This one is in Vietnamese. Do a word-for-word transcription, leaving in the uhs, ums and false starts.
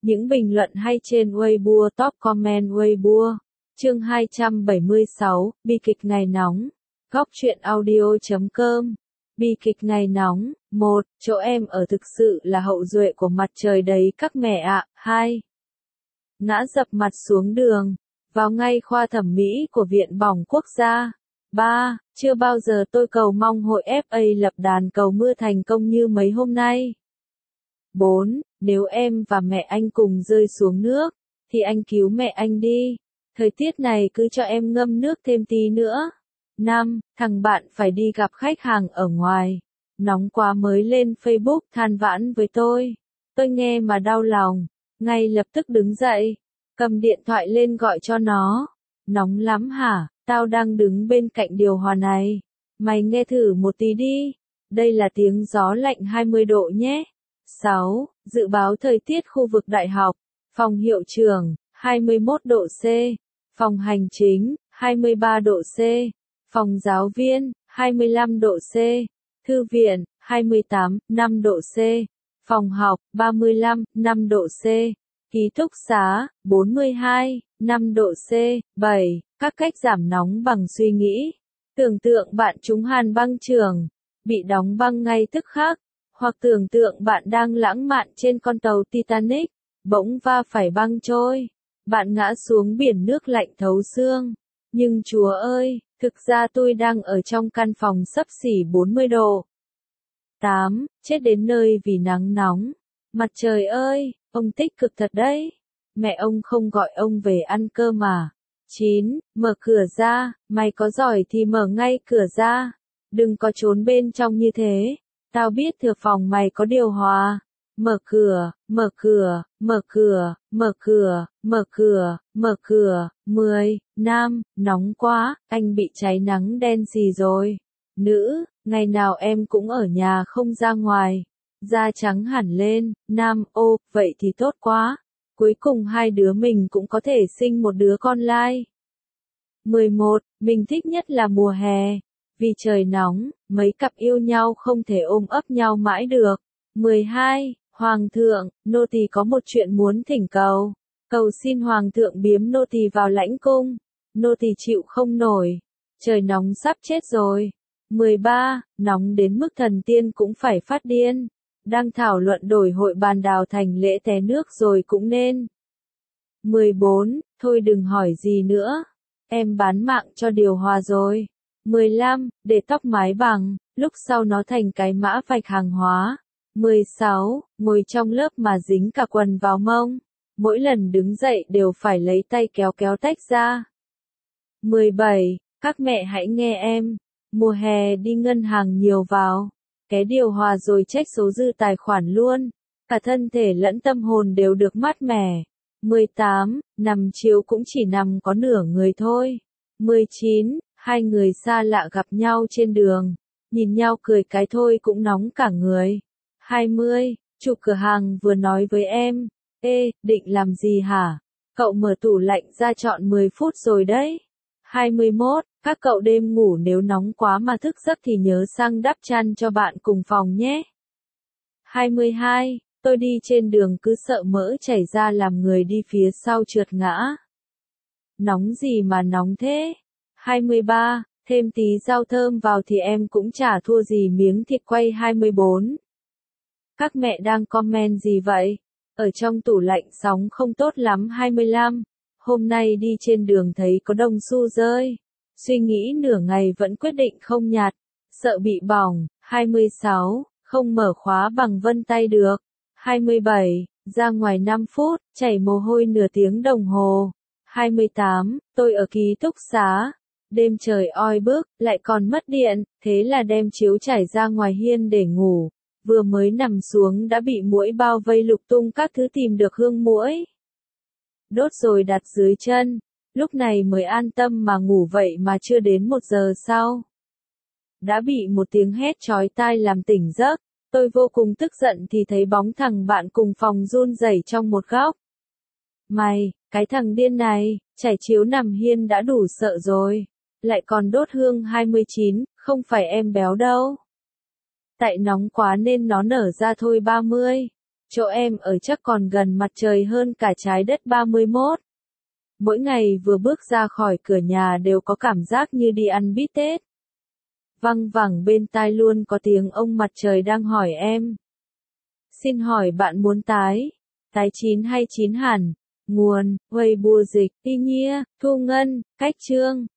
Những bình luận hay trên Weibo, top comment Weibo. Chương hai trăm bảy mươi sáu, bi kịch ngày nóng. Góc truyện audio chấm com. Bi kịch ngày nóng. một. Chỗ em ở thực sự là hậu duệ của mặt trời đấy các mẹ ạ. hai. Ngã dập mặt xuống đường. Vào ngay khoa thẩm mỹ của Viện Bỏng Quốc gia. ba. Chưa bao giờ tôi cầu mong hội ép a lập đàn cầu mưa thành công như mấy hôm nay. bốn. Nếu em và mẹ anh cùng rơi xuống nước, thì anh cứu mẹ anh đi. Thời tiết này cứ cho em ngâm nước thêm tí nữa. năm. Thằng bạn phải đi gặp khách hàng ở ngoài. Nóng quá mới lên Facebook than vãn với tôi. Tôi nghe mà đau lòng. Ngay lập tức đứng dậy. Cầm điện thoại lên gọi cho nó. Nóng lắm hả? Tao đang đứng bên cạnh điều hòa này. Mày nghe thử một tí đi. Đây là tiếng gió lạnh hai mươi độ nhé. sáu. Dự báo thời tiết khu vực đại học. Phòng hiệu trưởng, hai mươi mốt độ C. Phòng hành chính, hai mươi ba độ C. Phòng giáo viên, hai mươi lăm độ C. Thư viện, hai mươi tám, năm độ C. Phòng học, ba mươi lăm, năm độ C. Ký túc xá, bốn mươi hai, năm độ C. bảy. Các cách giảm nóng bằng suy nghĩ. Tưởng tượng bạn trúng hàn băng trường, bị đóng băng ngay tức khắc. Hoặc tưởng tượng bạn đang lãng mạn trên con tàu Titanic, bỗng va phải băng trôi. Bạn ngã xuống biển nước lạnh thấu xương. Nhưng Chúa ơi, thực ra tôi đang ở trong căn phòng xấp xỉ bốn mươi độ. tám. Chết đến nơi vì nắng nóng. Mặt trời ơi, ông tích cực thật đấy. Mẹ ông không gọi ông về ăn cơm mà. chín. Mở cửa ra, mày có giỏi thì mở ngay cửa ra. Đừng có trốn bên trong như thế. Tao biết thừa phòng mày có điều hòa. Mở cửa, mở cửa, mở cửa, mở cửa, mở cửa, mở cửa. mười. Nam, nóng quá, anh bị cháy nắng đen xì rồi. Nữ, ngày nào em cũng ở nhà không ra ngoài. Da trắng hẳn lên. Nam, ô, vậy thì tốt quá. Cuối cùng hai đứa mình cũng có thể sinh một đứa con lai. mười một. Mình thích nhất là mùa hè. Vì trời nóng, mấy cặp yêu nhau không thể ôm ấp nhau mãi được. mười hai. Hoàng thượng, nô tỳ có một chuyện muốn thỉnh cầu. Cầu xin hoàng thượng biếm nô tỳ vào lãnh cung. Nô tỳ chịu không nổi. Trời nóng sắp chết rồi. mười ba. Nóng đến mức thần tiên cũng phải phát điên. Đang thảo luận đổi hội bàn đào thành lễ té nước rồi cũng nên. mười bốn. Thôi đừng hỏi gì nữa. Em bán mạng cho điều hòa rồi. mười lăm. Để tóc mái bằng, lúc sau nó thành cái mã vạch hàng hóa. mười sáu. Ngồi trong lớp mà dính cả quần vào mông. Mỗi lần đứng dậy đều phải lấy tay kéo kéo tách ra. mười bảy. Các mẹ hãy nghe em. Mùa hè đi ngân hàng nhiều vào. Cái điều hòa rồi check số dư tài khoản luôn. Cả thân thể lẫn tâm hồn đều được mát mẻ. mười tám. Nằm chiếu cũng chỉ nằm có nửa người thôi. mười chín. Hai người xa lạ gặp nhau trên đường. Nhìn nhau cười cái thôi cũng nóng cả người. hai mươi. Chủ cửa hàng vừa nói với em. Ê, định làm gì hả? Cậu mở tủ lạnh ra chọn mười phút rồi đấy. hai mươi mốt. Các cậu đêm ngủ nếu nóng quá mà thức giấc thì nhớ sang đắp chăn cho bạn cùng phòng nhé. hai mươi hai. Tôi đi trên đường cứ sợ mỡ chảy ra làm người đi phía sau trượt ngã. Nóng gì mà nóng thế? hai mươi ba. Thêm tí rau thơm vào thì em cũng chả thua gì miếng thịt quay. hai mươi bốn. Các mẹ đang comment gì vậy? Ở trong tủ lạnh sóng không tốt lắm. hai mươi lăm. Hôm nay đi trên đường thấy có đồng xu rơi. Suy nghĩ nửa ngày vẫn quyết định không nhặt. Sợ bị bỏng. hai mươi sáu. Không mở khóa bằng vân tay được. hai mươi bảy. Ra ngoài năm phút, chảy mồ hôi nửa tiếng đồng hồ. hai mươi tám. Tôi ở ký túc xá. Đêm trời oi bức, lại còn mất điện, thế là đem chiếu trải ra ngoài hiên để ngủ. Vừa mới nằm xuống đã bị muỗi bao vây lục tung các thứ tìm được hương muỗi. Đốt rồi đặt dưới chân. Lúc này mới an tâm mà ngủ vậy mà chưa đến một giờ sau. Đã bị một tiếng hét chói tai làm tỉnh giấc. Tôi vô cùng tức giận thì thấy bóng thằng bạn cùng phòng run rẩy trong một góc. Mày, cái thằng điên này, trải chiếu nằm hiên đã đủ sợ rồi. Lại còn đốt hương. hai mươi chín, không phải em béo đâu. Tại nóng quá nên nó nở ra thôi. ba mươi. Chỗ em ở chắc còn gần mặt trời hơn cả trái đất ba mươi mốt. Mỗi ngày vừa bước ra khỏi cửa nhà đều có cảm giác như đi ăn bít tết. Văng vẳng bên tai luôn có tiếng ông mặt trời đang hỏi em. Xin hỏi bạn muốn tái, tái chín hay chín hẳn? Nguồn, Weibo dịch, y nhia, Thu Ngân, Cách Chương.